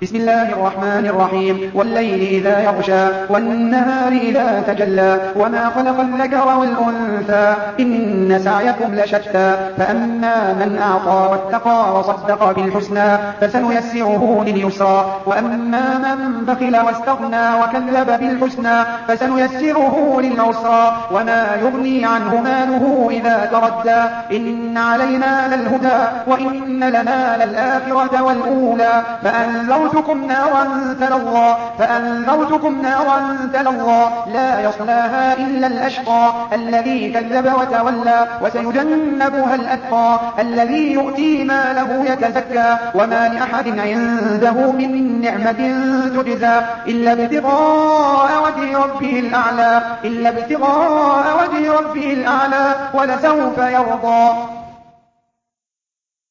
بسم الله الرحمن الرحيم والليل إذا يغشى والنهار إذا تجلى وما خلق الذكر والأنثى إن سعيكم لشتى فأما من أعطى واتقى وصدق بالحسنى فسنيسره لليسرى وأما من بخل واستغنى وكذب بالحسنى فسنيسره للعسرى وما يغني عنه ماله إذا تردى إن علينا للهدى وإن لنا للآخرة والأولى فأنذرتكم نارا تلظى لا يصلاها إلا الأشقى الذي كذب وتولى وسيجنبها الأتقى الذي يؤتي ماله يتزكى وما لأحد عنده من نعمة تجزى إلا ابتغاء وجه ربه الأعلى ولسوف يرضى.